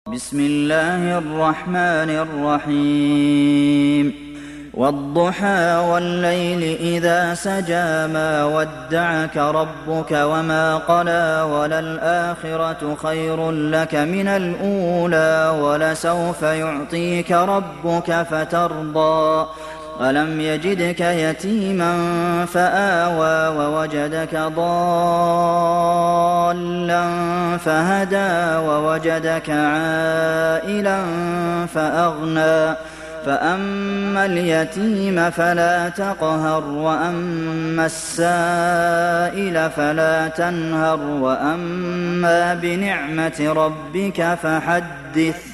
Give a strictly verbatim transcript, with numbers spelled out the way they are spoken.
بسم الله الرحمن الرحيم والضحى والليل إذا سجى ما ودعك ربك وما قلى وللآخرة خير لك من الأولى ولسوف يعطيك ربك فترضى ألم يجدك يتيما فآوى ووجدك ضالا فهدى ووجدك عائلا فأغنى فأما اليتيم فلا تقهر وأما السائل فلا تنهر وأما بنعمة ربك فحدث